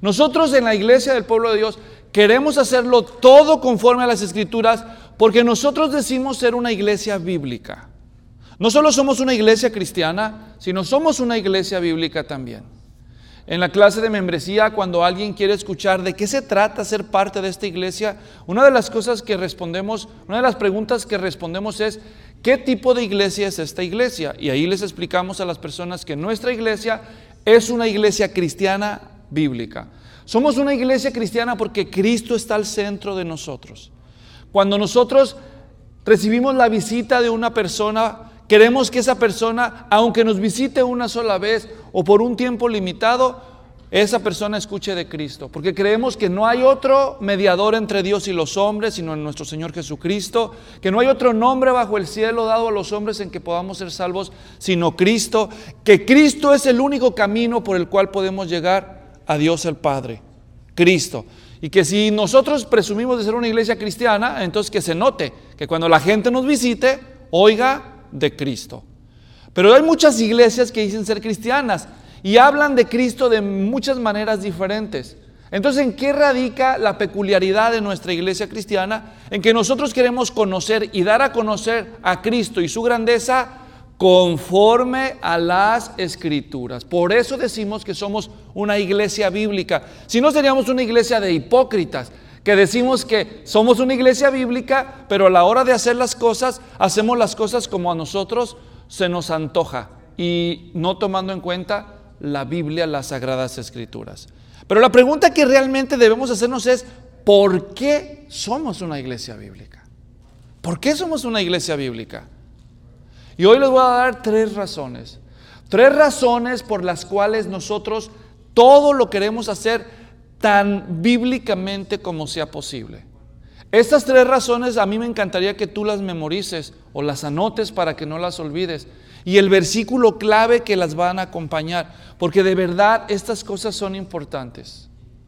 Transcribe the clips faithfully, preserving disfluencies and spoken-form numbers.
Nosotros en la iglesia del pueblo de Dios queremos hacerlo todo conforme a las Escrituras porque nosotros decimos ser una iglesia bíblica. No solo somos una iglesia cristiana, sino somos una iglesia bíblica también. En la clase de membresía, cuando alguien quiere escuchar de qué se trata ser parte de esta iglesia, una de las cosas que respondemos, una de las preguntas que respondemos es: ¿qué tipo de iglesia es esta iglesia? Y ahí les explicamos a las personas que nuestra iglesia es una iglesia cristiana bíblica. Somos una iglesia cristiana porque Cristo está al centro de nosotros. Cuando nosotros recibimos la visita de una persona, queremos que esa persona, aunque nos visite una sola vez o por un tiempo limitado, esa persona escuche de Cristo, porque creemos que no hay otro mediador entre Dios y los hombres, sino en nuestro Señor Jesucristo, que no hay otro nombre bajo el cielo dado a los hombres en que podamos ser salvos, sino Cristo, que Cristo es el único camino por el cual podemos llegar a Dios el Padre, Cristo. Y que si nosotros presumimos de ser una iglesia cristiana, entonces que se note, que cuando la gente nos visite, oiga de Cristo. Pero hay muchas iglesias que dicen ser cristianas y hablan de Cristo de muchas maneras diferentes. Entonces, ¿en qué radica la peculiaridad de nuestra iglesia cristiana? En que nosotros queremos conocer y dar a conocer a Cristo y su grandeza conforme a las Escrituras. Por eso decimos que somos una iglesia bíblica. Si no, seríamos una iglesia de hipócritas, que decimos que somos una iglesia bíblica, pero a la hora de hacer las cosas, hacemos las cosas como a nosotros se nos antoja y no tomando en cuenta la Biblia, las Sagradas Escrituras. Pero la pregunta que realmente debemos hacernos es: ¿por qué somos una iglesia bíblica? ¿Por qué somos una iglesia bíblica? Y hoy les voy a dar tres razones. Tres razones por las cuales nosotros todo lo queremos hacer tan bíblicamente como sea posible. Estas tres razones a mí me encantaría que tú las memorices o las anotes para que no las olvides. Y el versículo clave que las van a acompañar, porque de verdad estas cosas son importantes.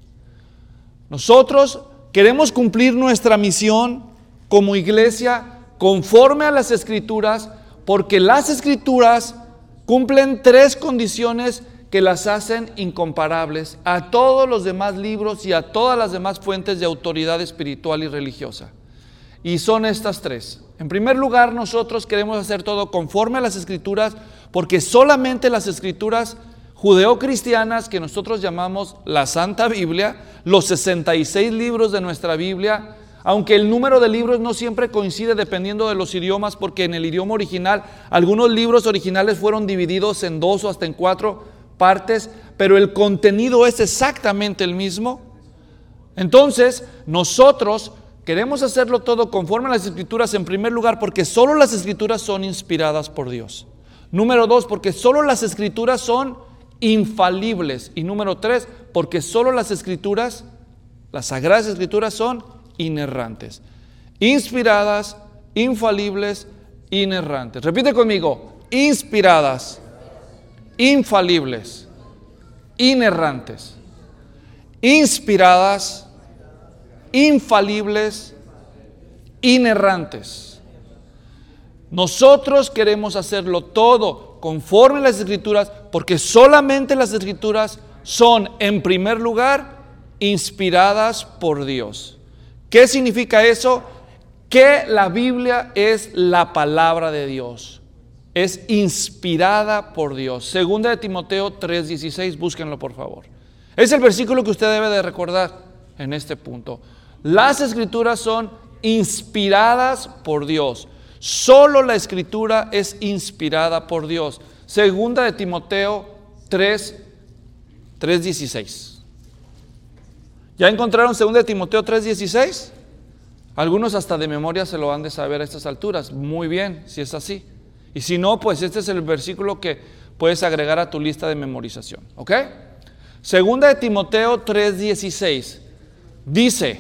Nosotros queremos cumplir nuestra misión como iglesia conforme a las Escrituras, porque las Escrituras cumplen tres condiciones que las hacen incomparables a todos los demás libros y a todas las demás fuentes de autoridad espiritual y religiosa. Y son estas tres. En primer lugar, nosotros queremos hacer todo conforme a las Escrituras, porque solamente las Escrituras judeocristianas, que nosotros llamamos la Santa Biblia, los sesenta y seis libros de nuestra Biblia, aunque el número de libros no siempre coincide dependiendo de los idiomas, porque en el idioma original algunos libros originales fueron divididos en dos o hasta en cuatro partes, pero el contenido es exactamente el mismo. Entonces, nosotros queremos hacerlo todo conforme a las Escrituras, en primer lugar, porque solo las Escrituras son inspiradas por Dios. Número dos, porque solo las Escrituras son infalibles. Y número tres, porque solo las Escrituras, las Sagradas Escrituras, son inerrantes. Inspiradas, infalibles, inerrantes. Repite conmigo: inspiradas, infalibles, inerrantes. Inspiradas, infalibles, inerrantes. Nosotros queremos hacerlo todo conforme a las Escrituras, porque solamente las Escrituras son, en primer lugar, inspiradas por Dios. ¿Qué significa eso? Que la Biblia es la palabra de Dios. Es inspirada por Dios. Segunda de Timoteo tres dieciséis, búsquenlo por favor. Es el versículo que usted debe de recordar en este punto. Las Escrituras son inspiradas por Dios. Solo la Escritura es inspirada por Dios. Segunda de Timoteo tres dieciséis. ¿Ya encontraron Segunda de Timoteo tres dieciséis? Algunos hasta de memoria se lo han de saber a estas alturas. Muy bien, si es así. Y si no, pues este es el versículo que puedes agregar a tu lista de memorización. ¿Ok? Segunda de Timoteo tres dieciséis dice: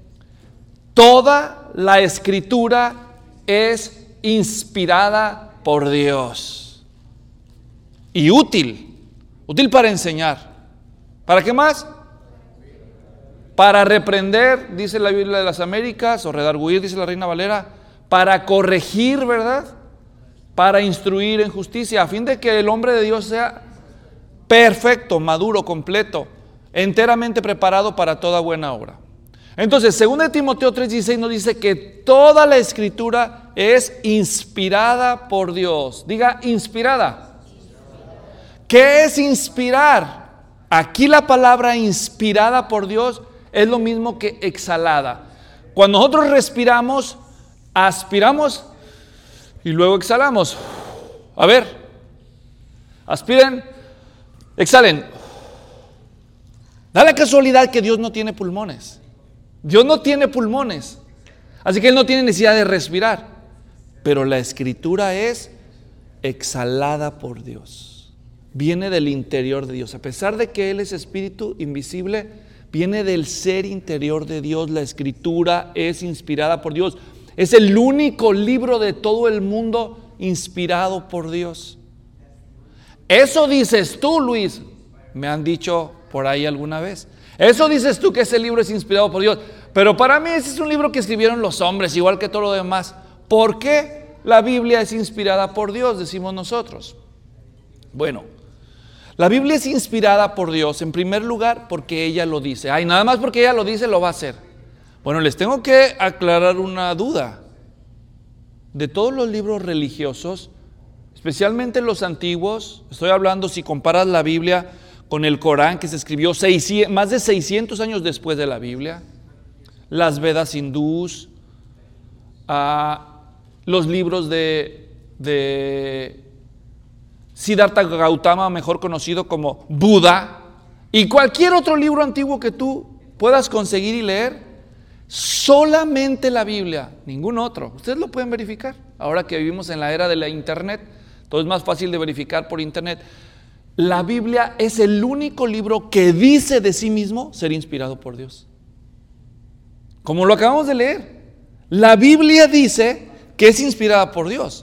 toda la Escritura es inspirada por Dios y útil, útil para enseñar. ¿Para qué más? Para reprender, dice la Biblia de las Américas, o redarguir, dice la Reina Valera, para corregir, ¿verdad? Para instruir en justicia, a fin de que el hombre de Dios sea perfecto, maduro, completo, enteramente preparado para toda buena obra. Entonces, según Timoteo tres dieciséis nos dice que toda la escritura es inspirada por Dios. Diga, inspirada. ¿Qué es inspirar? Aquí la palabra inspirada por Dios es lo mismo que exhalada. Cuando nosotros respiramos, aspiramos y luego exhalamos. A ver, aspiren, exhalen. Da la casualidad que Dios no tiene pulmones. Dios no tiene pulmones, así que Él no tiene necesidad de respirar. Pero la escritura es exhalada por Dios. Viene del interior de Dios. A pesar de que Él es espíritu invisible, viene del ser interior de Dios. La escritura es inspirada por Dios. Es el único libro de todo el mundo inspirado por Dios. Eso dices tú, Luis. Me han dicho por ahí alguna vez. Eso dices tú, que ese libro es inspirado por Dios. Pero para mí ese es un libro que escribieron los hombres, igual que todo lo demás. ¿Por qué la Biblia es inspirada por Dios? Decimos nosotros. Bueno, la Biblia es inspirada por Dios, en primer lugar, porque ella lo dice. Ay, nada más porque ella lo dice, lo va a hacer. Bueno, les tengo que aclarar una duda. De todos los libros religiosos, especialmente los antiguos, estoy hablando si comparas la Biblia con el Corán, que se escribió seiscientos, más de seiscientos años después de la Biblia, las Vedas hindús, uh, los libros de, de Siddhartha Gautama, mejor conocido como Buda, y cualquier otro libro antiguo que tú puedas conseguir y leer, solamente la Biblia, ningún otro. Ustedes lo pueden verificar. Ahora que vivimos en la era de la internet, todo es más fácil de verificar por internet. La Biblia es el único libro que dice de sí mismo ser inspirado por Dios. Como lo acabamos de leer, la Biblia dice que es inspirada por Dios.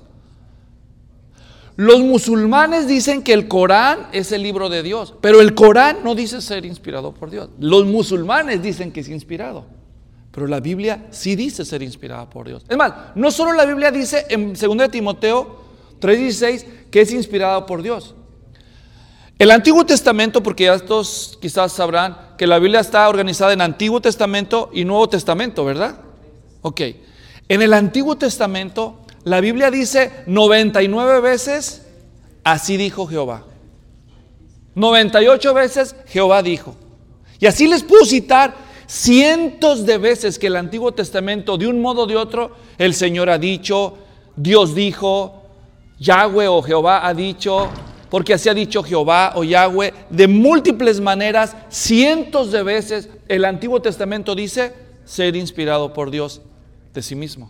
Los musulmanes dicen que el Corán es el libro de Dios, pero el Corán no dice ser inspirado por Dios. Los musulmanes dicen que es inspirado, pero la Biblia sí dice ser inspirada por Dios. Es más, no solo la Biblia dice en segunda de Timoteo tres dieciséis que es inspirada por Dios. El Antiguo Testamento, porque ya estos quizás sabrán que la Biblia está organizada en Antiguo Testamento y Nuevo Testamento, ¿verdad? Ok. En el Antiguo Testamento, la Biblia dice noventa y nueve veces, así dijo Jehová. noventa y ocho veces, Jehová dijo. Y así les puedo citar cientos de veces que el Antiguo Testamento, de un modo o de otro, el Señor ha dicho, Dios dijo, Yahweh o Jehová ha dicho, porque así ha dicho Jehová o Yahweh, de múltiples maneras, cientos de veces, el Antiguo Testamento dice ser inspirado por Dios de sí mismo.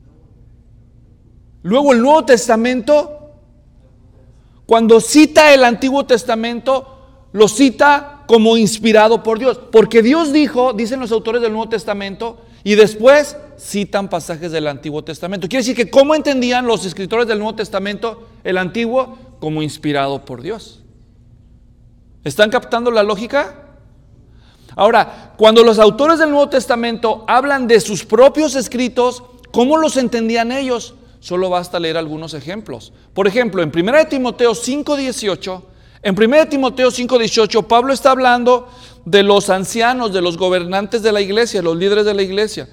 Luego el Nuevo Testamento, cuando cita el Antiguo Testamento, lo cita como inspirado por Dios, porque Dios dijo, dicen los autores del Nuevo Testamento, y después citan pasajes del Antiguo Testamento. Quiere decir que ¿cómo entendían los escritores del Nuevo Testamento el Antiguo? Como inspirado por Dios. ¿Están captando la lógica? Ahora, cuando los autores del Nuevo Testamento hablan de sus propios escritos, ¿cómo los entendían ellos? Solo basta leer algunos ejemplos. Por ejemplo, en primera de Timoteo cinco dieciocho, en primera de Timoteo cinco dieciocho, Pablo está hablando de los ancianos, de los gobernantes de la iglesia, los líderes de la iglesia.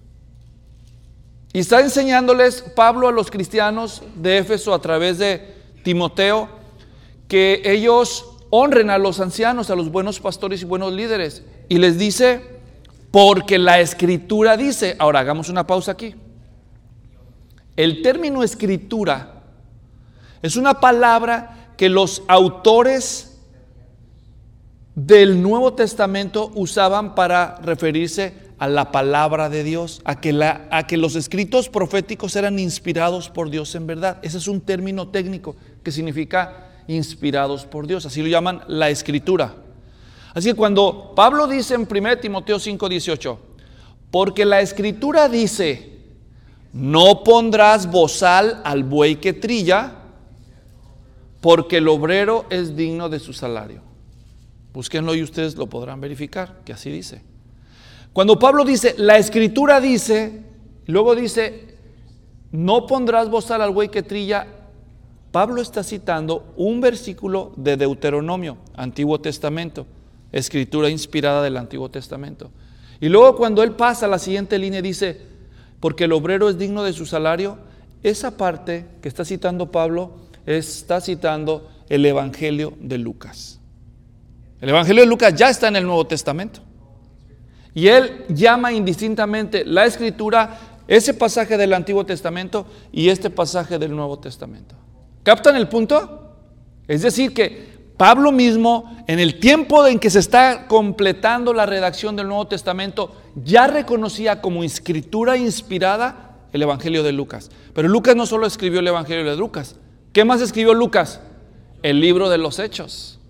Y está enseñándoles Pablo a los cristianos de Éfeso a través de Timoteo que ellos honren a los ancianos, a los buenos pastores y buenos líderes. Y les dice, porque la escritura dice. Ahora hagamos una pausa aquí. El término escritura es una palabra que los autores del Nuevo Testamento usaban para referirse a la palabra de Dios, a que, la, a que los escritos proféticos eran inspirados por Dios en verdad. Ese es un término técnico que significa inspirados por Dios, así lo llaman la escritura. Así que cuando Pablo dice en primera de Timoteo cinco dieciocho, porque la escritura dice, no pondrás bozal al buey que trilla, porque el obrero es digno de su salario. Búsquenlo y ustedes lo podrán verificar, que así dice. Cuando Pablo dice, la escritura dice, luego dice, no pondrás bozal al buey que trilla, Pablo está citando un versículo de Deuteronomio, Antiguo Testamento, escritura inspirada del Antiguo Testamento. Y luego cuando él pasa a la siguiente línea dice, porque el obrero es digno de su salario, esa parte que está citando Pablo está citando el Evangelio de Lucas. El Evangelio de Lucas ya está en el Nuevo Testamento. Y él llama indistintamente la escritura, ese pasaje del Antiguo Testamento y este pasaje del Nuevo Testamento. ¿Captan el punto? Es decir que Pablo mismo, en el tiempo en que se está completando la redacción del Nuevo Testamento, ya reconocía como escritura inspirada el Evangelio de Lucas. Pero Lucas no solo escribió el Evangelio de Lucas. ¿Qué más escribió Lucas? El libro de los Hechos.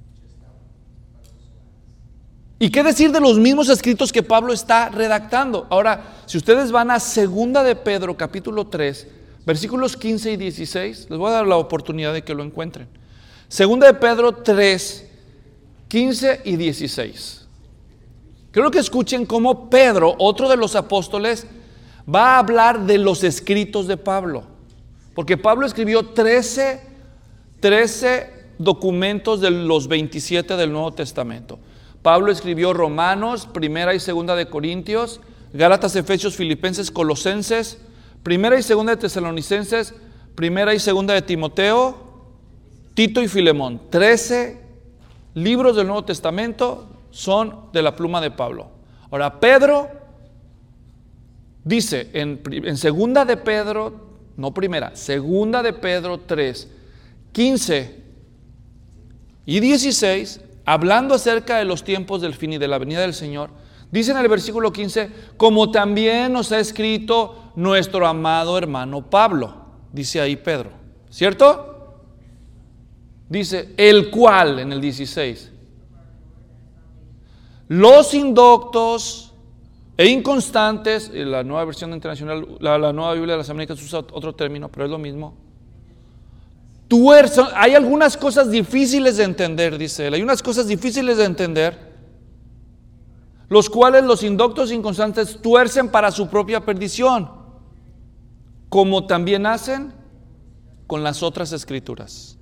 ¿Y qué decir de los mismos escritos que Pablo está redactando? Ahora, si ustedes van a Segunda de Pedro, capítulo tres, versículos quince y dieciséis, les voy a dar la oportunidad de que lo encuentren. Segunda de Pedro tres, quince y dieciséis. Quiero que escuchen cómo Pedro, otro de los apóstoles, va a hablar de los escritos de Pablo. Porque Pablo escribió trece, trece documentos de los veintisiete del Nuevo Testamento. Pablo escribió Romanos, Primera y Segunda de Corintios, Gálatas, Efesios, Filipenses, Colosenses, Primera y Segunda de Tesalonicenses, Primera y Segunda de Timoteo, Tito y Filemón. Trece libros del Nuevo Testamento son de la pluma de Pablo. Ahora, Pedro dice en, en Segunda de Pedro, no primera, Segunda de Pedro tres, quince y dieciséis, hablando acerca de los tiempos del fin y de la venida del Señor, dice en el versículo quince, como también nos ha escrito nuestro amado hermano Pablo, dice ahí Pedro, ¿cierto? Dice, el cual, en el dieciséis, los indoctos e inconstantes, la nueva versión internacional, la, la nueva Biblia de las Américas usa otro término, pero es lo mismo. Tuerzo, hay algunas cosas difíciles de entender, dice él, hay unas cosas difíciles de entender, los cuales los indoctos e inconstantes tuercen para su propia perdición, como también hacen con las otras escrituras.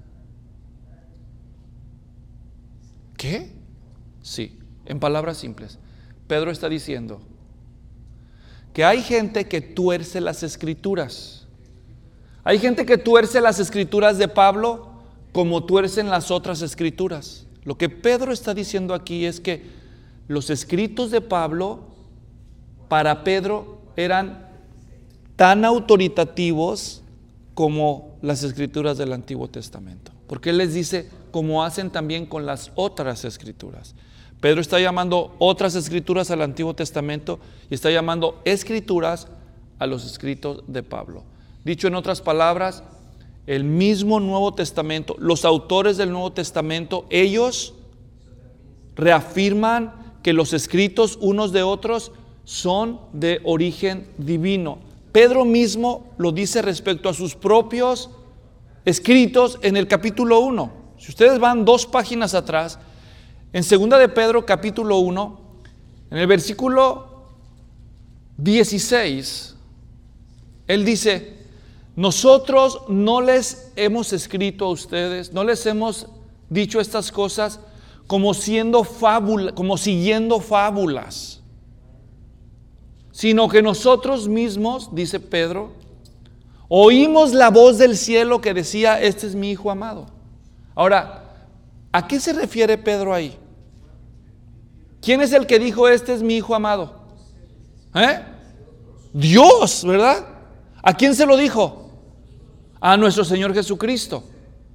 ¿Qué? Sí, en palabras simples, Pedro está diciendo que hay gente que tuerce las escrituras. Hay gente que tuerce las escrituras de Pablo como tuercen las otras escrituras. Lo que Pedro está diciendo aquí es que los escritos de Pablo para Pedro eran tan autoritativos como las escrituras del Antiguo Testamento. Porque él les dice como hacen también con las otras escrituras. Pedro está llamando otras escrituras al Antiguo Testamento y está llamando escrituras a los escritos de Pablo. Dicho en otras palabras, el mismo Nuevo Testamento, los autores del Nuevo Testamento, ellos reafirman que los escritos unos de otros son de origen divino. Pedro mismo lo dice respecto a sus propios escritos en el capítulo uno. Si ustedes van dos páginas atrás, en Segunda de Pedro capítulo uno, en el versículo dieciséis, él dice, nosotros no les hemos escrito a ustedes, no les hemos dicho estas cosas como siendo fábula, como siguiendo fábulas, sino que nosotros mismos, dice Pedro, oímos la voz del cielo que decía, este es mi hijo amado. Ahora, ¿a qué se refiere Pedro ahí? ¿Quién es el que dijo, este es mi hijo amado? ¿Eh? Dios, ¿verdad? ¿A quién se lo dijo? A nuestro Señor Jesucristo.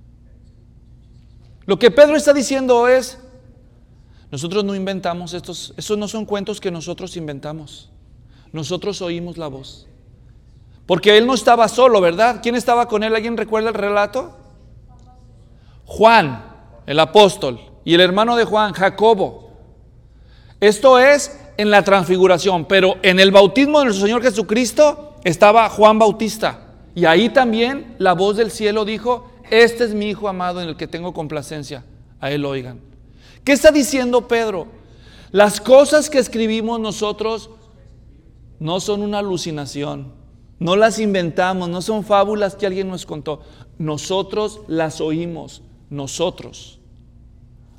Lo que Pedro está diciendo es, nosotros no inventamos estos, estos no son cuentos que nosotros inventamos. Nosotros oímos la voz. Porque él no estaba solo, ¿verdad? ¿Quién estaba con él? ¿Alguien recuerda el relato? Juan, el apóstol, y el hermano de Juan, Jacobo. Esto es en la transfiguración, pero en el bautismo de nuestro Señor Jesucristo estaba Juan Bautista. Y ahí también la voz del cielo dijo, este es mi hijo amado en el que tengo complacencia, a él oigan. ¿Qué está diciendo Pedro? Las cosas que escribimos nosotros no son una alucinación, no las inventamos, no son fábulas que alguien nos contó. Nosotros las oímos, nosotros.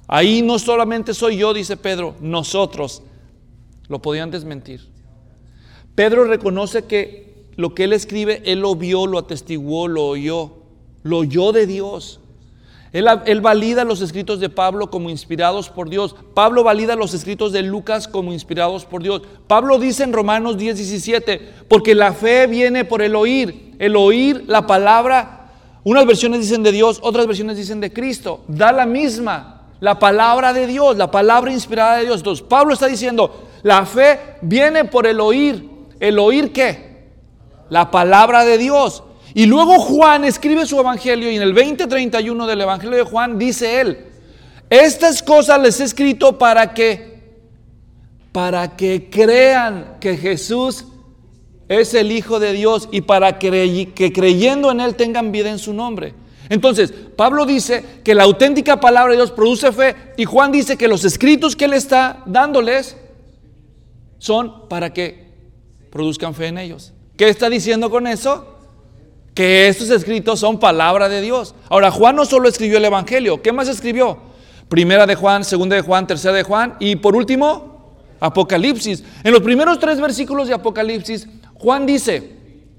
Ahí no solamente soy yo, dice Pedro, nosotros. Lo podían desmentir. Pedro reconoce que lo que él escribe, él lo vio, lo atestiguó, lo oyó, lo oyó de Dios. Él, él valida los escritos de Pablo como inspirados por Dios. Pablo valida los escritos de Lucas como inspirados por Dios. Pablo dice en Romanos diez, diecisiete, porque la fe viene por el oír. El oír la palabra, unas versiones dicen de Dios, otras versiones dicen de Cristo. Da la misma, la palabra de Dios, la palabra inspirada de Dios. Entonces Pablo está diciendo, la fe viene por el oír. ¿El oír qué? La palabra de Dios. Y luego Juan escribe su evangelio y en el veinte treinta y uno del evangelio de Juan dice él, estas cosas les he escrito para que, para que crean que Jesús es el Hijo de Dios y para que, que creyendo en Él tengan vida en su nombre. Entonces, Pablo dice que la auténtica palabra de Dios produce fe y Juan dice que los escritos que Él está dándoles son para que produzcan fe en ellos. ¿Qué está diciendo con eso? Que estos escritos son palabra de Dios. Ahora, Juan no solo escribió el evangelio, ¿qué más escribió? Primera de Juan, segunda de Juan, tercera de Juan y por último, Apocalipsis. En los primeros tres versículos de Apocalipsis, Juan dice,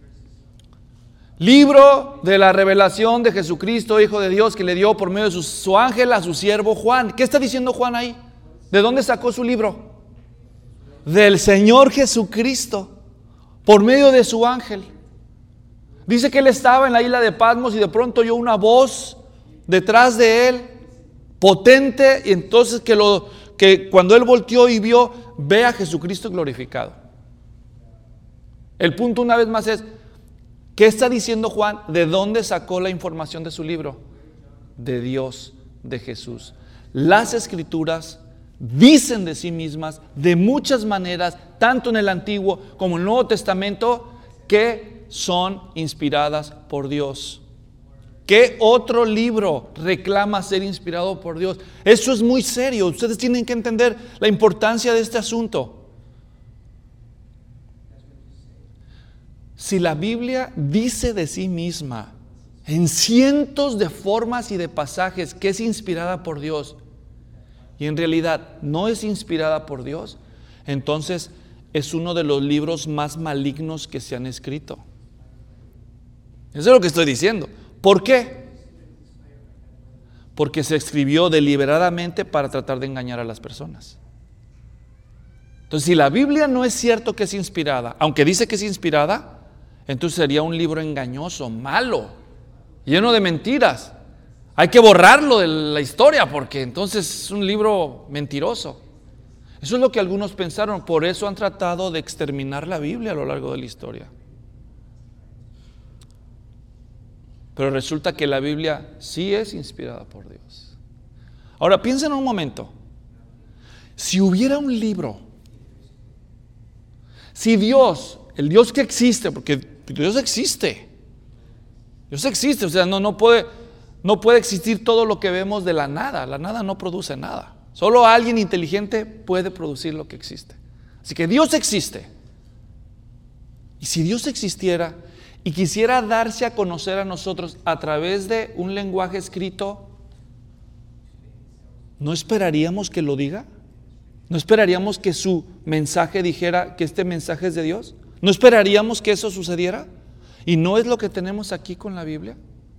libro de la revelación de Jesucristo, Hijo de Dios, que le dio por medio de su, su ángel a su siervo Juan. ¿Qué está diciendo Juan ahí? ¿De dónde sacó su libro? Del Señor Jesucristo, por medio de su ángel. Dice que él estaba en la isla de Patmos y de pronto oyó una voz detrás de él, potente, y entonces que, lo, que cuando él volteó y vio, ve a Jesucristo glorificado. El punto una vez más es, ¿qué está diciendo Juan? ¿De dónde sacó la información de su libro? De Dios, de Jesús. Las Escrituras dicen de sí mismas, de muchas maneras, tanto en el Antiguo como en el Nuevo Testamento, que son inspiradas por Dios. ¿Qué otro libro reclama ser inspirado por Dios? Eso es muy serio. Ustedes tienen que entender la importancia de este asunto. Si la Biblia dice de sí misma en cientos de formas y de pasajes que es inspirada por Dios y en realidad no es inspirada por Dios, entonces es uno de los libros más malignos que se han escrito. Eso es lo que estoy diciendo. ¿Por qué? Porque se escribió deliberadamente para tratar de engañar a las personas. Entonces, si la Biblia no es cierto que es inspirada, aunque dice que es inspirada, entonces sería un libro engañoso, malo, lleno de mentiras. Hay que borrarlo de la historia porque entonces es un libro mentiroso. Eso es lo que algunos pensaron, por eso han tratado de exterminar la Biblia a lo largo de la historia. Pero resulta que la Biblia sí es inspirada por Dios. Ahora piensen un momento, si hubiera un libro, si Dios, el Dios que existe, porque Dios existe, Dios existe, o sea, no, no puede, no puede existir todo lo que vemos de la nada, la nada no produce nada. Solo alguien inteligente puede producir lo que existe. Así que Dios existe. Y si Dios existiera y quisiera darse a conocer a nosotros a través de un lenguaje escrito, ¿no esperaríamos que lo diga? ¿No esperaríamos que su mensaje dijera que este mensaje es de Dios? ¿No esperaríamos que eso sucediera? ¿Y no es lo que tenemos aquí con la Biblia?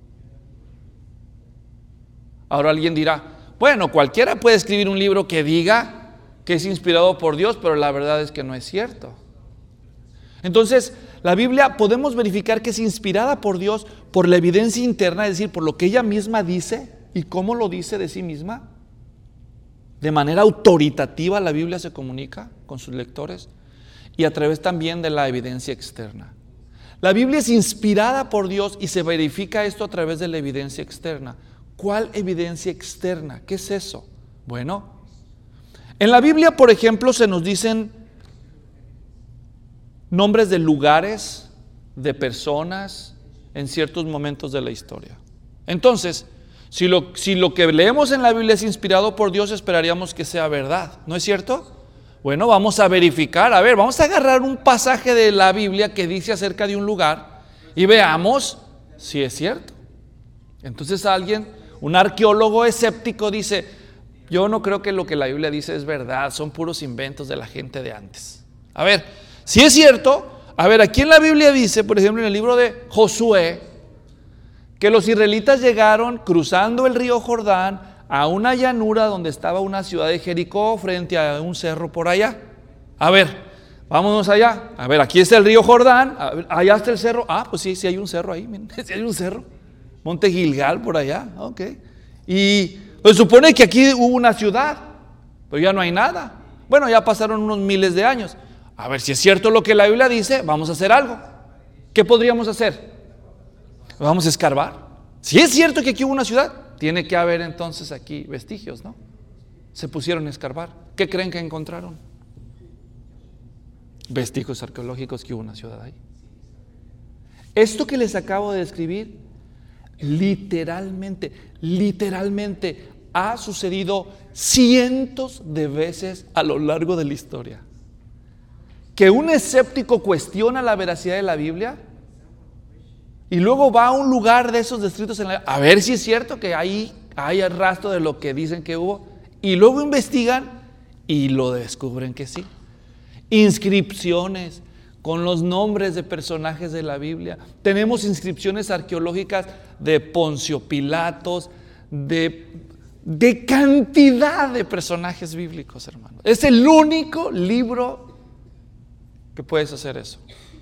Ahora alguien dirá, bueno, cualquiera puede escribir un libro que diga que es inspirado por Dios, pero la verdad es que no es cierto. Entonces, la Biblia podemos verificar que es inspirada por Dios por la evidencia interna, es decir, por lo que ella misma dice y cómo lo dice de sí misma. De manera autoritativa la Biblia se comunica con sus lectores y a través también de la evidencia externa. La Biblia es inspirada por Dios y se verifica esto a través de la evidencia externa. ¿Cuál evidencia externa? ¿Qué es eso? Bueno, en la Biblia, por ejemplo, se nos dicen nombres de lugares, de personas en ciertos momentos de la historia. Entonces, si lo, si lo que leemos en la Biblia es inspirado por Dios, esperaríamos que sea verdad, ¿no es cierto? Bueno, vamos a verificar, a ver, vamos a agarrar un pasaje de la Biblia que dice acerca de un lugar y veamos si es cierto. Entonces alguien, un arqueólogo escéptico dice, yo no creo que lo que la Biblia dice es verdad, son puros inventos de la gente de antes. A ver, si es cierto, a ver, aquí en la Biblia dice, por ejemplo, en el libro de Josué, que los israelitas llegaron cruzando el río Jordán a una llanura donde estaba una ciudad de Jericó frente a un cerro por allá. A ver, vámonos allá. A ver, aquí está el río Jordán, ver, allá está el cerro. Ah, pues sí, sí hay un cerro ahí, miren, sí hay un cerro. Monte Gilgal por allá, ok. Y pues supone que aquí hubo una ciudad, pero ya no hay nada. Bueno, ya pasaron unos miles de años. A ver, si es cierto lo que la Biblia dice, vamos a hacer algo. ¿Qué podríamos hacer? Vamos a escarbar. Si es cierto que aquí hubo una ciudad, tiene que haber entonces aquí vestigios, ¿no? Se pusieron a escarbar. ¿Qué creen que encontraron? Vestigios arqueológicos que hubo una ciudad ahí. Esto que les acabo de describir, literalmente, literalmente ha sucedido cientos de veces a lo largo de la historia. Que un escéptico cuestiona la veracidad de la Biblia y luego va a un lugar de esos descritos en la, a ver si es cierto que ahí hay el rastro de lo que dicen que hubo, y luego investigan y lo descubren que sí. Inscripciones con los nombres de personajes de la Biblia. Tenemos inscripciones arqueológicas de Poncio Pilatos, de, de cantidad de personajes bíblicos, hermanos. Es el único libro que puedes hacer eso.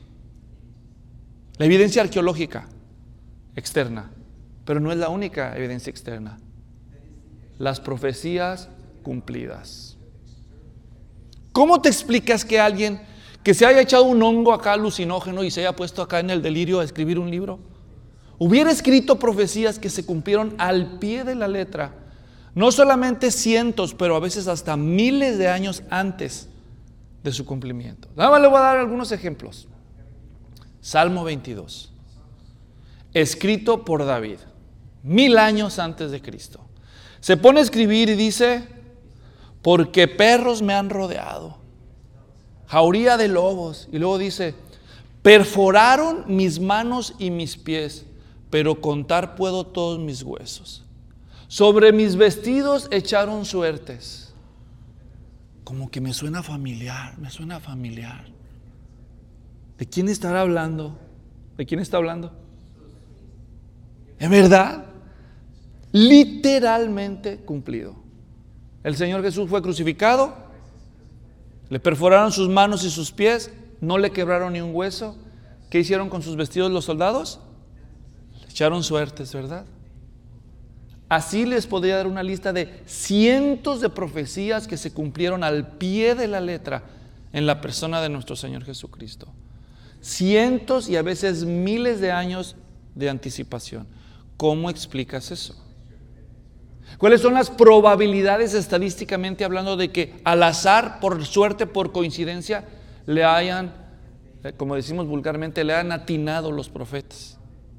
La evidencia arqueológica externa, pero no es la única evidencia externa. Las profecías cumplidas. ¿Cómo te explicas que alguien que se haya echado un hongo acá alucinógeno y se haya puesto acá en el delirio a escribir un libro, hubiera escrito profecías que se cumplieron al pie de la letra, no solamente cientos, pero a veces hasta miles de años antes de su cumplimiento? Nada más le voy a dar algunos ejemplos. Salmo veintidós, escrito por David, mil años antes de Cristo. Se pone a escribir y dice: porque perros me han rodeado, jauría de lobos. Y luego dice: perforaron mis manos y mis pies, pero contar puedo todos mis huesos. Sobre mis vestidos echaron suertes. Como que me suena familiar, me suena familiar. ¿De quién estará hablando? ¿De quién está hablando? ¿Es verdad? Literalmente cumplido. El Señor Jesús fue crucificado, le perforaron sus manos y sus pies, no le quebraron ni un hueso. ¿Qué hicieron con sus vestidos los soldados? Le echaron suertes, ¿verdad? Así les podría dar una lista de cientos de profecías que se cumplieron al pie de la letra en la persona de nuestro Señor Jesucristo. Cientos y a veces miles de años de anticipación. ¿Cómo explicas eso? ¿Cuáles son las probabilidades estadísticamente hablando de que al azar, por suerte, por coincidencia, le hayan, como decimos vulgarmente, le hayan atinado los profetas?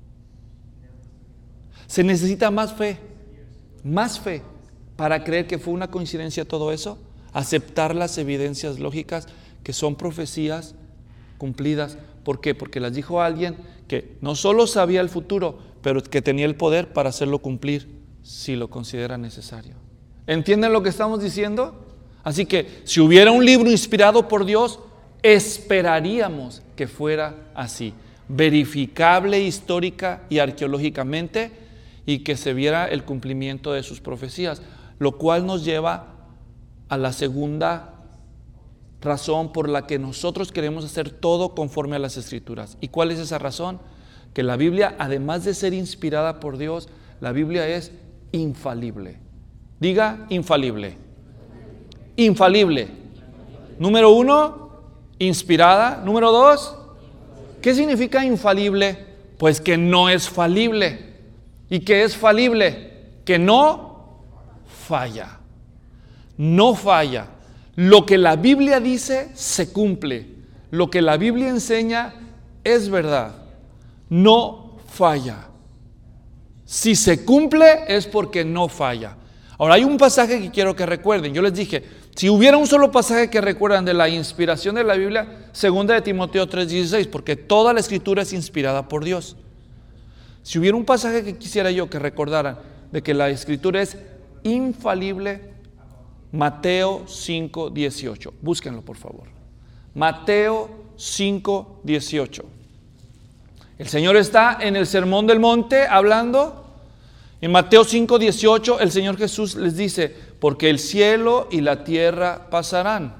Se necesita más fe, más fe para creer que fue una coincidencia todo eso, aceptar las evidencias lógicas que son profecías cumplidas. ¿Por qué? Porque las dijo alguien que no solo sabía el futuro, pero que tenía el poder para hacerlo cumplir si lo considera necesario. ¿Entienden lo que estamos diciendo? Así que si hubiera un libro inspirado por Dios, esperaríamos que fuera así, verificable histórica y arqueológicamente, y que se viera el cumplimiento de sus profecías, lo cual nos lleva a la segunda razón por la que nosotros queremos hacer todo conforme a las Escrituras. ¿Y cuál es esa razón? Que la Biblia, además de ser inspirada por Dios, la Biblia es infalible. Diga infalible. Infalible. Número uno, inspirada. Número dos, ¿qué significa infalible? Pues que no es falible. ¿Y qué es falible? Que no falla. No falla. Lo que la Biblia dice se cumple. Lo que la Biblia enseña es verdad. No falla. Si se cumple es porque no falla. Ahora hay un pasaje que quiero que recuerden. Yo les dije, si hubiera un solo pasaje que recuerdan de la inspiración de la Biblia, segunda de Timoteo tres dieciséis, porque toda la Escritura es inspirada por Dios. Si hubiera un pasaje que quisiera yo que recordaran de que la Escritura es infalible, Mateo cinco dieciocho. Búsquenlo, por favor. Mateo cinco dieciocho. El Señor está en el Sermón del Monte hablando. En Mateo cinco dieciocho el Señor Jesús les dice: porque el cielo y la tierra pasarán.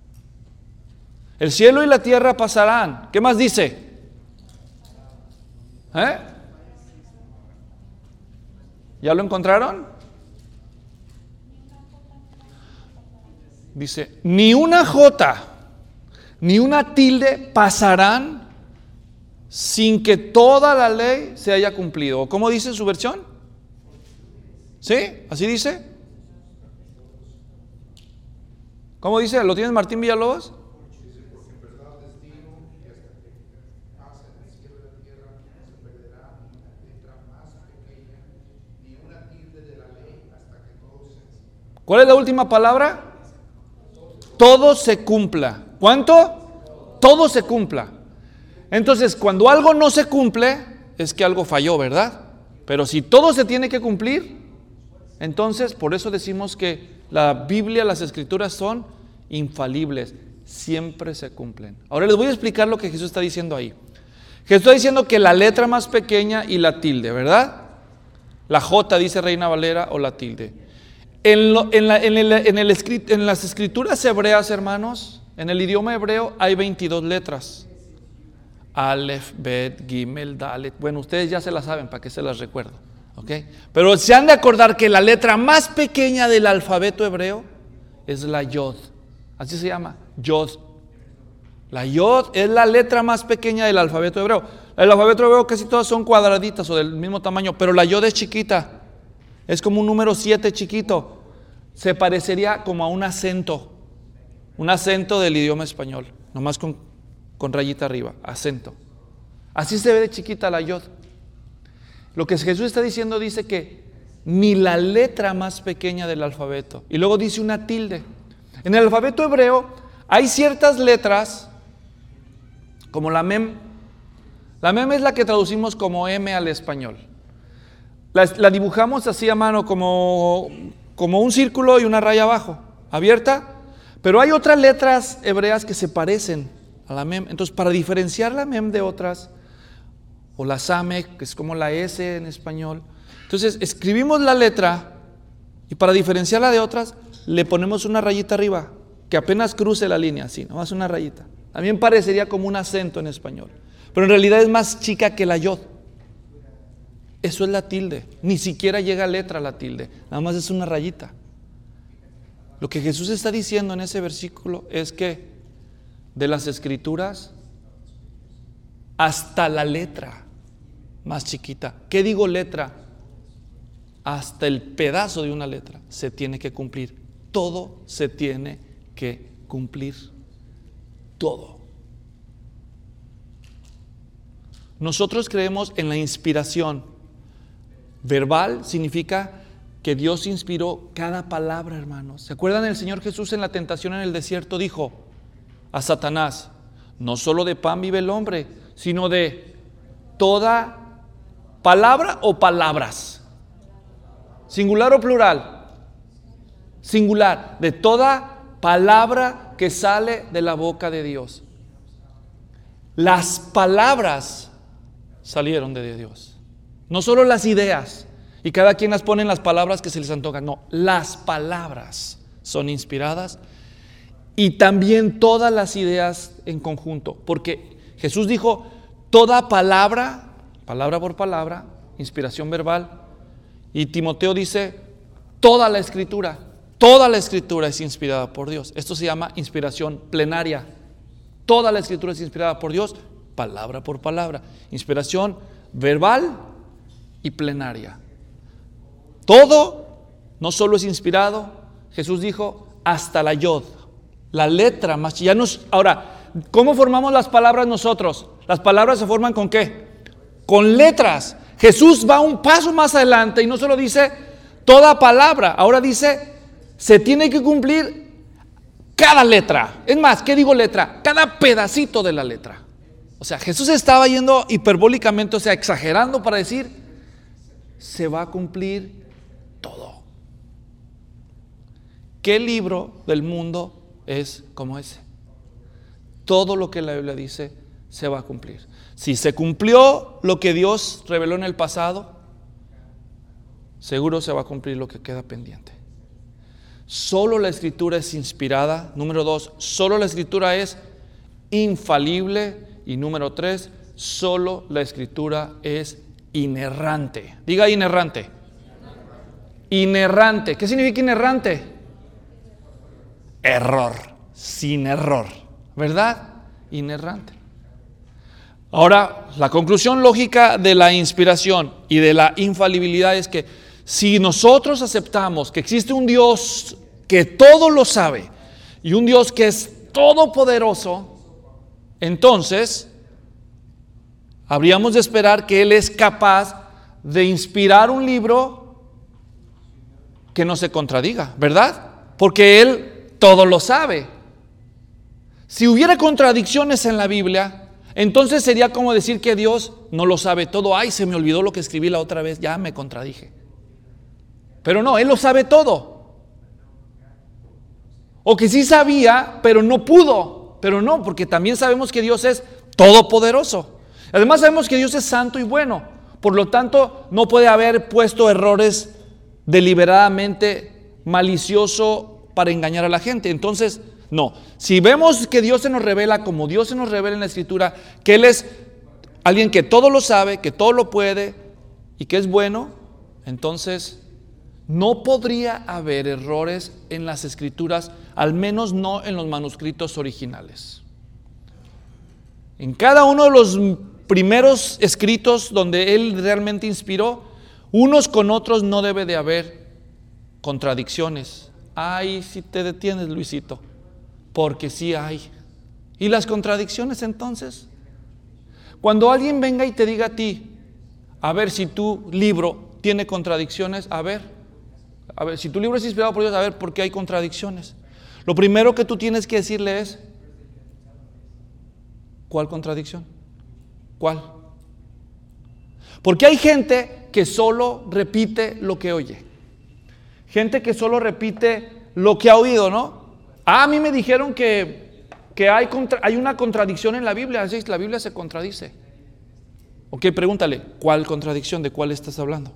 El cielo y la tierra pasarán. ¿Qué más dice? ¿Eh? ¿Ya lo encontraron? Dice, ni una jota, ni una tilde pasarán sin que toda la ley se haya cumplido. ¿Cómo dice su versión? ¿Sí? ¿Así dice? ¿Cómo dice? ¿Lo tienes, Martín Villalobos? ¿Cuál es la última palabra? Todo se cumpla. ¿Cuánto? Todo se cumpla. Entonces, cuando algo no se cumple, es que algo falló, ¿verdad? Pero si todo se tiene que cumplir, entonces, por eso decimos que la Biblia, las Escrituras son infalibles. Siempre se cumplen. Ahora les voy a explicar lo que Jesús está diciendo ahí. Jesús está diciendo que la letra más pequeña y la tilde, ¿verdad? La J, dice Reina Valera, o la tilde. En, lo, en, la, en, el, en, el, en las escrituras hebreas, hermanos, en el idioma hebreo hay veintidós letras. Aleph, Bet, Gimel, Dalet. Bueno, ustedes ya se las saben, para que se las recuerdo, ¿ok? Pero se han de acordar que la letra más pequeña del alfabeto hebreo es la Yod. Así se llama, Yod. La Yod es la letra más pequeña del alfabeto hebreo. El alfabeto hebreo casi todas son cuadraditas o del mismo tamaño, pero la Yod es chiquita. Es como un número siete chiquito. Se parecería como a un acento. Un acento del idioma español. Nomás con, con rayita arriba. Acento. Así se ve de chiquita la Yod. Lo que Jesús está diciendo dice que ni la letra más pequeña del alfabeto. Y luego dice una tilde. En el alfabeto hebreo hay ciertas letras como la mem. La mem es la que traducimos como M al español. La, la dibujamos así a mano como, como un círculo y una raya abajo, abierta. Pero hay otras letras hebreas que se parecen a la mem. Entonces, para diferenciar la mem de otras, o la samech, que es como la S en español, entonces escribimos la letra y para diferenciarla de otras, le ponemos una rayita arriba, que apenas cruce la línea, así, nomás una rayita. También parecería como un acento en español, pero en realidad es más chica que la Yod. Eso es la tilde, ni siquiera llega a letra la tilde, nada más es una rayita. Lo que Jesús está diciendo en ese versículo es que de las escrituras hasta la letra más chiquita, ¿qué digo letra? Hasta el pedazo de una letra se tiene que cumplir, todo se tiene que cumplir, todo. Nosotros creemos en la inspiración. Verbal significa que Dios inspiró cada palabra, hermanos. ¿Se acuerdan? El Señor Jesús en la tentación en el desierto dijo a Satanás: no solo de pan vive el hombre, sino de toda palabra o palabras. ¿Singular o plural? Singular. De toda palabra que sale de la boca de Dios. Las palabras salieron de Dios. No solo las ideas, y cada quien las pone en las palabras que se les antojan. No, las palabras son inspiradas y también todas las ideas en conjunto. Porque Jesús dijo, toda palabra, palabra por palabra, inspiración verbal. Y Timoteo dice, toda la escritura, toda la escritura es inspirada por Dios. Esto se llama inspiración plenaria. Toda la escritura es inspirada por Dios, palabra por palabra. Inspiración verbal y plenaria. Todo no solo es inspirado, Jesús dijo, hasta la Yod, la letra más chica. Ahora, ¿cómo formamos las palabras nosotros? Las palabras se forman ¿con qué? Con letras. Jesús va un paso más adelante y no solo dice toda palabra, ahora dice, se tiene que cumplir cada letra. Es más, ¿qué digo letra? Cada pedacito de la letra. O sea, Jesús estaba yendo hiperbólicamente, o sea, exagerando para decir, se va a cumplir todo. ¿qué libro del mundo es como ese? Todo lo que la Biblia dice se va a cumplir. Si se cumplió lo que Dios reveló en el pasado, seguro se va a cumplir lo que queda pendiente. Solo la Escritura es inspirada. Número dos, solo la Escritura es infalible. Y número tres, solo la Escritura es inerrante. Diga inerrante. Inerrante. ¿Qué significa inerrante? Error, sin error, ¿verdad? Inerrante. Ahora, la conclusión lógica de la inspiración y de la infalibilidad es que si nosotros aceptamos que existe un Dios que todo lo sabe y un Dios que es todopoderoso, entonces habríamos de esperar que Él es capaz de inspirar un libro que no se contradiga, ¿verdad? Porque Él todo lo sabe. Si hubiera contradicciones en la Biblia, entonces sería como decir que Dios no lo sabe todo. Ay, se me olvidó lo que escribí la otra vez, ya me contradije. Pero no, Él lo sabe todo. O que sí sabía, pero no pudo. Pero no, porque también sabemos que Dios es todopoderoso. Además sabemos que Dios es santo y bueno. Por lo tanto, no puede haber puesto errores deliberadamente malicioso para engañar a la gente. Entonces, no. Si vemos que Dios se nos revela como Dios se nos revela en la Escritura, que Él es alguien que todo lo sabe, que todo lo puede y que es bueno, entonces no podría haber errores en las Escrituras, al menos no en los manuscritos originales. En cada uno de los primeros escritos donde Él realmente inspiró, unos con otros no debe de haber contradicciones. Ay, si te detienes, Luisito, porque sí hay. ¿Y las contradicciones entonces? Cuando alguien venga y te diga a ti, a ver si tu libro tiene contradicciones, a ver, a ver, si tu libro es inspirado por Dios, a ver por qué hay contradicciones. Lo primero que tú tienes que decirle es, ¿cuál contradicción? ¿Cuál? Porque hay gente que solo repite lo que oye. Gente que solo repite lo que ha oído, ¿no? Ah, a mí me dijeron que, que hay, contra, hay una contradicción en la Biblia. Así es, la Biblia se contradice. Ok, pregúntale, ¿cuál contradicción? ¿De cuál estás hablando?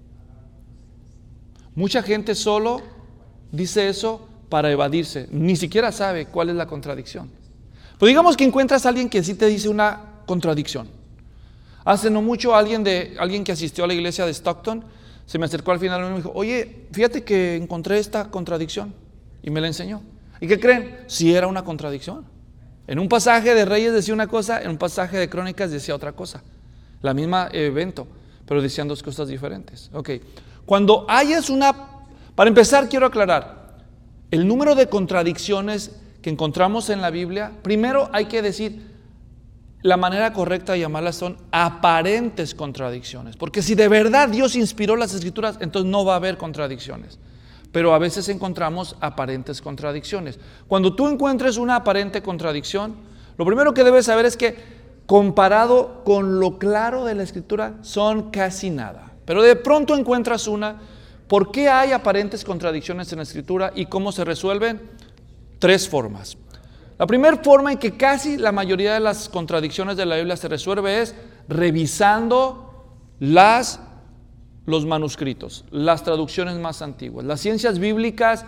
Mucha gente solo dice eso para evadirse. Ni siquiera sabe cuál es la contradicción. Pero digamos que encuentras a alguien que sí te dice una contradicción. Hace no mucho alguien, de, alguien que asistió a la iglesia de Stockton se me acercó al final y me dijo, oye, fíjate que encontré esta contradicción. Y me la enseñó. ¿Y qué creen? Sí era una contradicción. En un pasaje de Reyes decía una cosa, en un pasaje de Crónicas decía otra cosa. La misma evento, pero decían dos cosas diferentes. Ok. Cuando hayas una... Para empezar, quiero aclarar. El número de contradicciones que encontramos en la Biblia, primero hay que decir, la manera correcta de llamarlas son aparentes contradicciones. Porque si de verdad Dios inspiró las Escrituras, entonces no va a haber contradicciones. Pero a veces encontramos aparentes contradicciones. Cuando tú encuentres una aparente contradicción, lo primero que debes saber es que comparado con lo claro de la Escritura, son casi nada. Pero de pronto encuentras una. ¿Por qué hay aparentes contradicciones en la Escritura y cómo se resuelven? Tres formas. La primera forma en que casi la mayoría de las contradicciones de la Biblia se resuelve es revisando las, los manuscritos, las traducciones más antiguas. Las ciencias bíblicas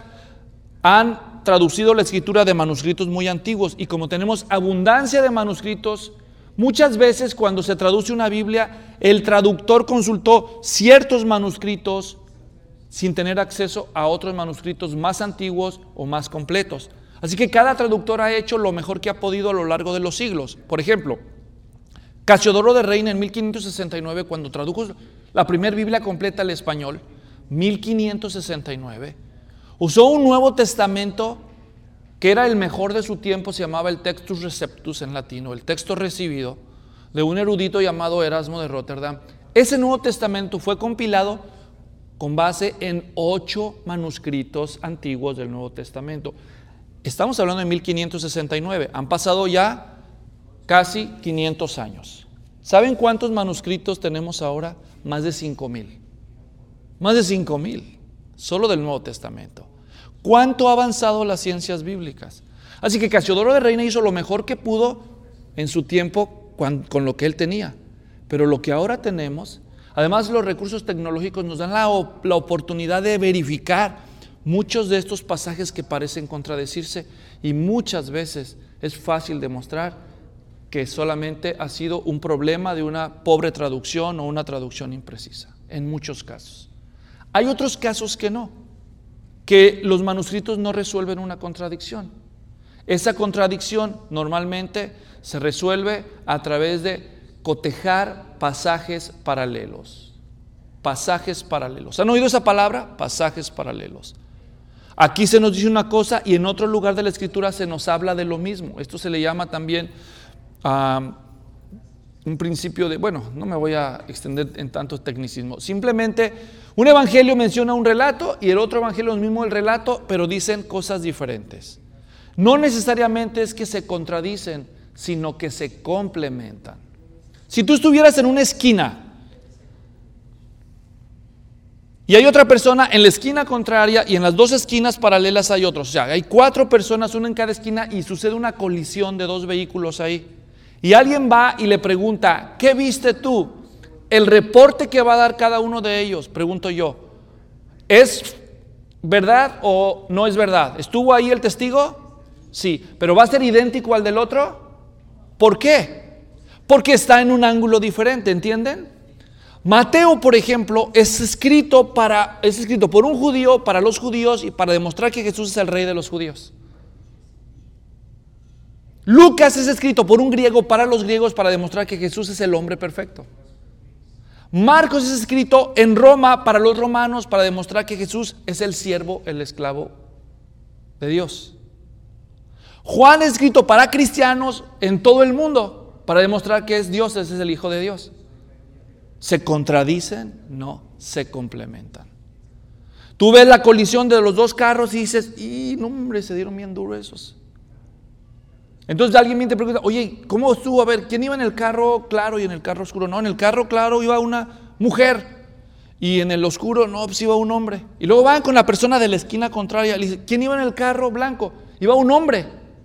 han traducido la Escritura de manuscritos muy antiguos y como tenemos abundancia de manuscritos, muchas veces cuando se traduce una Biblia, el traductor consultó ciertos manuscritos sin tener acceso a otros manuscritos más antiguos o más completos. Así que cada traductor ha hecho lo mejor que ha podido a lo largo de los siglos. Por ejemplo, Casiodoro de Reina en mil quinientos sesenta y nueve, cuando tradujo la primera Biblia completa al español, mil quinientos sesenta y nueve, usó un Nuevo Testamento que era el mejor de su tiempo, se llamaba el Textus Receptus en latino, el texto recibido, de un erudito llamado Erasmo de Rotterdam. Ese Nuevo Testamento fue compilado con base en ocho manuscritos antiguos del Nuevo Testamento. Estamos hablando de mil quinientos sesenta y nueve, han pasado ya casi quinientos años. ¿Saben cuántos manuscritos tenemos ahora? Más de cinco mil. Más de cinco mil, solo del Nuevo Testamento. ¿Cuánto ha avanzado las ciencias bíblicas? Así que Casiodoro de Reina hizo lo mejor que pudo en su tiempo con, con lo que él tenía. Pero lo que ahora tenemos, además los recursos tecnológicos nos dan la, la oportunidad de verificar muchos de estos pasajes que parecen contradecirse, y muchas veces es fácil demostrar que solamente ha sido un problema de una pobre traducción o una traducción imprecisa, en muchos casos. Hay otros casos que no, que los manuscritos no resuelven una contradicción. Esa contradicción normalmente se resuelve a través de cotejar pasajes paralelos. Pasajes paralelos. ¿Han oído esa palabra? Pasajes paralelos. Aquí se nos dice una cosa y en otro lugar de la Escritura se nos habla de lo mismo. Esto se le llama también uh, un principio de, bueno, no me voy a extender en tantos tecnicismos. Simplemente un evangelio menciona un relato y el otro evangelio es mismo el relato, pero dicen cosas diferentes. No necesariamente es que se contradicen, sino que se complementan. Si tú estuvieras en una esquina y hay otra persona en la esquina contraria y en las dos esquinas paralelas hay otros, o sea, hay cuatro personas, una en cada esquina, y sucede una colisión de dos vehículos ahí, y alguien va y le pregunta, ¿qué viste tú? El reporte que va a dar cada uno de ellos, pregunto yo, ¿es verdad o no es verdad? ¿Estuvo ahí el testigo? Sí, pero ¿va a ser idéntico al del otro? ¿Por qué? Porque está en un ángulo diferente, ¿entienden? Mateo, por ejemplo, es escrito, para, es escrito por un judío, para los judíos y para demostrar que Jesús es el rey de los judíos. Lucas es escrito por un griego para los griegos para demostrar que Jesús es el hombre perfecto. Marcos es escrito en Roma para los romanos para demostrar que Jesús es el siervo, el esclavo de Dios. Juan es escrito para cristianos en todo el mundo para demostrar que es Dios, ese es el Hijo de Dios. ¿Se contradicen? No, se complementan. Tú ves la colisión de los dos carros y dices, y no, hombre, se dieron bien duros esos. Entonces alguien me te pregunta, oye, ¿cómo estuvo? A ver, ¿quién iba en el carro claro y en el carro oscuro? No, en el carro claro iba una mujer y en el oscuro no, pues iba un hombre. Y luego van con la persona de la esquina contraria y le dice, ¿quién iba en el carro blanco? Iba un hombre.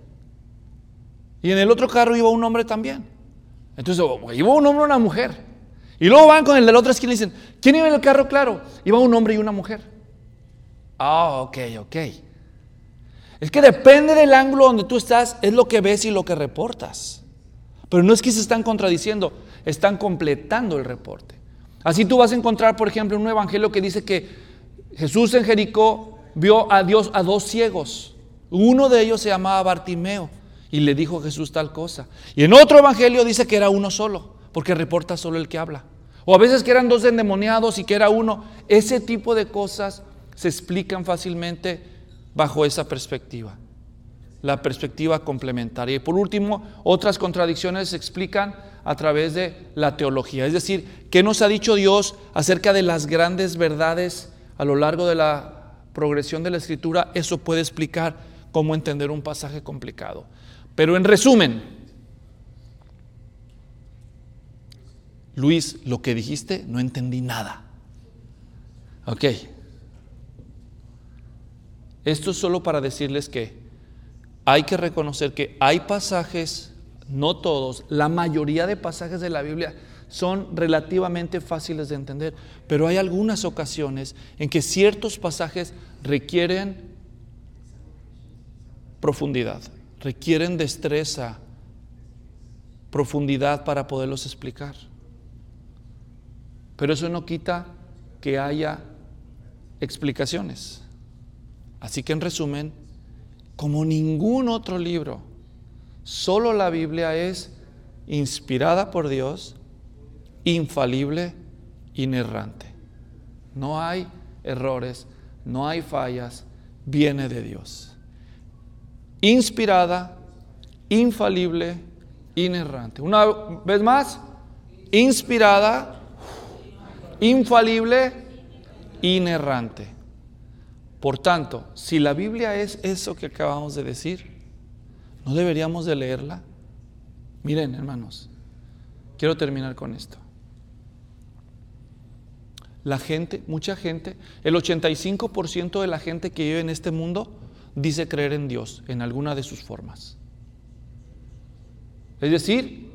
Y en el otro carro iba un hombre también. Entonces, iba un hombre y una mujer. Y luego van con el de la otra esquina y dicen, ¿quién iba en el carro claro? Iba un hombre y una mujer. Ah, oh, ok, ok. Es que depende del ángulo donde tú estás, es lo que ves y lo que reportas. Pero no es que se están contradiciendo, están completando el reporte. Así tú vas a encontrar, por ejemplo, un evangelio que dice que Jesús en Jericó vio a Dios a dos ciegos. Uno de ellos se llamaba Bartimeo y le dijo a Jesús tal cosa. Y en otro evangelio dice que era uno solo, porque reporta solo el que habla. O a veces que eran dos endemoniados y que era uno. Ese tipo de cosas se explican fácilmente bajo esa perspectiva, la perspectiva complementaria. Y por último, otras contradicciones se explican a través de la teología. Es decir, ¿qué nos ha dicho Dios acerca de las grandes verdades a lo largo de la progresión de la Escritura? Eso puede explicar cómo entender un pasaje complicado. Pero en resumen, Luis, lo que dijiste no entendí nada. Ok. Esto es solo para decirles que hay que reconocer que hay pasajes, no todos, la mayoría de pasajes de la Biblia son relativamente fáciles de entender, pero hay algunas ocasiones en que ciertos pasajes requieren profundidad, requieren destreza, profundidad para poderlos explicar. Pero eso no quita que haya explicaciones. Así que en resumen, como ningún otro libro, solo la Biblia es inspirada por Dios, infalible, inerrante. No hay errores, no hay fallas, viene de Dios. Inspirada, infalible, inerrante. Una vez más, inspirada, infalible, inerrante. Por tanto, si la Biblia es eso que acabamos de decir, ¿no deberíamos de leerla? Miren, hermanos, quiero terminar con esto. la gente, mucha gente, el ochenta y cinco por ciento de la gente que vive en este mundo dice creer en Dios en alguna de sus formas. Es decir,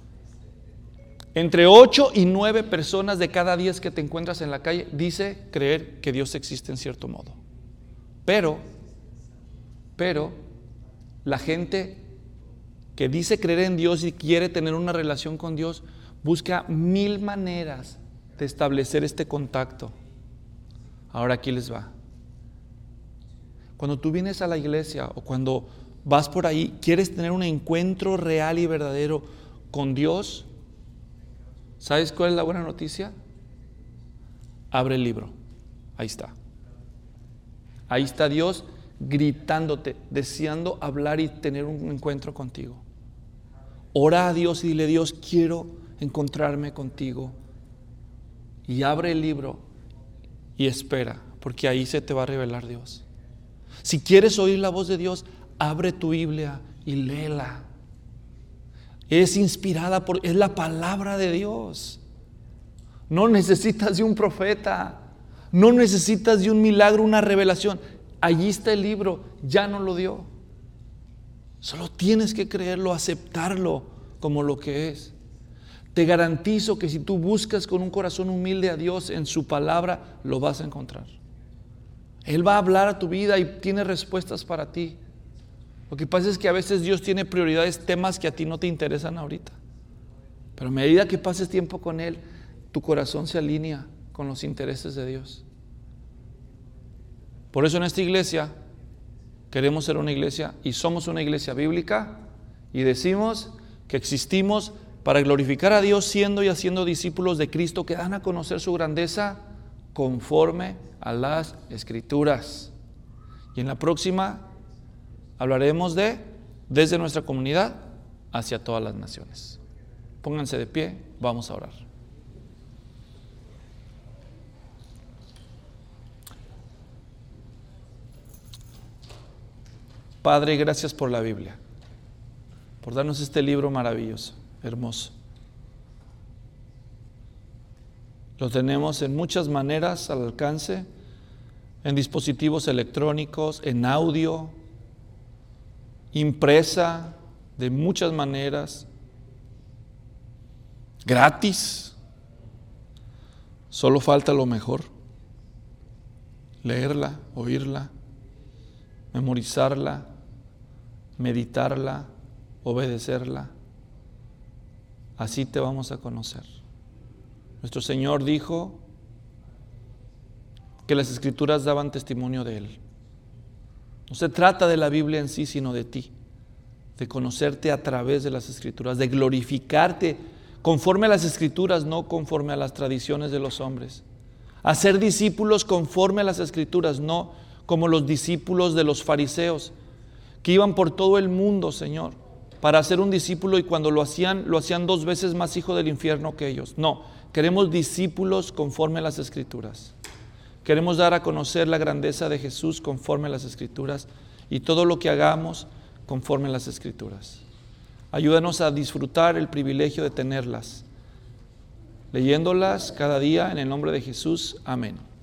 entre ocho y nueve personas de cada diez que te encuentras en la calle dice creer que Dios existe en cierto modo. Pero, pero, la gente que dice creer en Dios y quiere tener una relación con Dios, busca mil maneras de establecer este contacto. Ahora aquí les va. Cuando tú vienes a la iglesia o cuando vas por ahí, quieres tener un encuentro real y verdadero con Dios, ¿sabes cuál es la buena noticia? Abre el libro. Ahí está. Ahí está Dios gritándote, deseando hablar y tener un encuentro contigo. Ora a Dios y dile: Dios, quiero encontrarme contigo. Y abre el libro y espera, porque ahí se te va a revelar Dios. Si quieres oír la voz de Dios, abre tu Biblia y léela. Es inspirada por, es la palabra de Dios. No necesitas de un profeta, no necesitas de un milagro, una revelación. Allí está el libro, ya nos lo dio. Solo tienes que creerlo, aceptarlo como lo que es. Te garantizo que si tú buscas con un corazón humilde a Dios en su palabra, lo vas a encontrar. Él va a hablar a tu vida y tiene respuestas para ti. Lo que pasa es que a veces Dios tiene prioridades, temas que a ti no te interesan ahorita. Pero a medida que pases tiempo con Él, tu corazón se alinea con los intereses de Dios. Por eso en esta iglesia queremos ser una iglesia y somos una iglesia bíblica y decimos que existimos para glorificar a Dios siendo y haciendo discípulos de Cristo que dan a conocer su grandeza conforme a las Escrituras. Y en la próxima hablaremos de desde nuestra comunidad hacia todas las naciones. Pónganse de pie, vamos a orar. Padre, gracias por la Biblia, por darnos este libro maravilloso, hermoso. Lo tenemos en muchas maneras al alcance, en dispositivos electrónicos, en audio, impresa de muchas maneras, gratis. Solo falta lo mejor: leerla, oírla, memorizarla, meditarla, obedecerla. Así te vamos a conocer. Nuestro Señor dijo que las Escrituras daban testimonio de Él. No se trata de la Biblia en sí, sino de ti, de conocerte a través de las Escrituras, de glorificarte conforme a las Escrituras, no conforme a las tradiciones de los hombres. Hacer discípulos conforme a las Escrituras, no como los discípulos de los fariseos, que iban por todo el mundo, Señor, para hacer un discípulo, y cuando lo hacían, lo hacían dos veces más hijo del infierno que ellos. No, queremos discípulos conforme a las Escrituras. Queremos dar a conocer la grandeza de Jesús conforme a las Escrituras, y todo lo que hagamos conforme a las Escrituras. Ayúdanos a disfrutar el privilegio de tenerlas, leyéndolas cada día en el nombre de Jesús. Amén.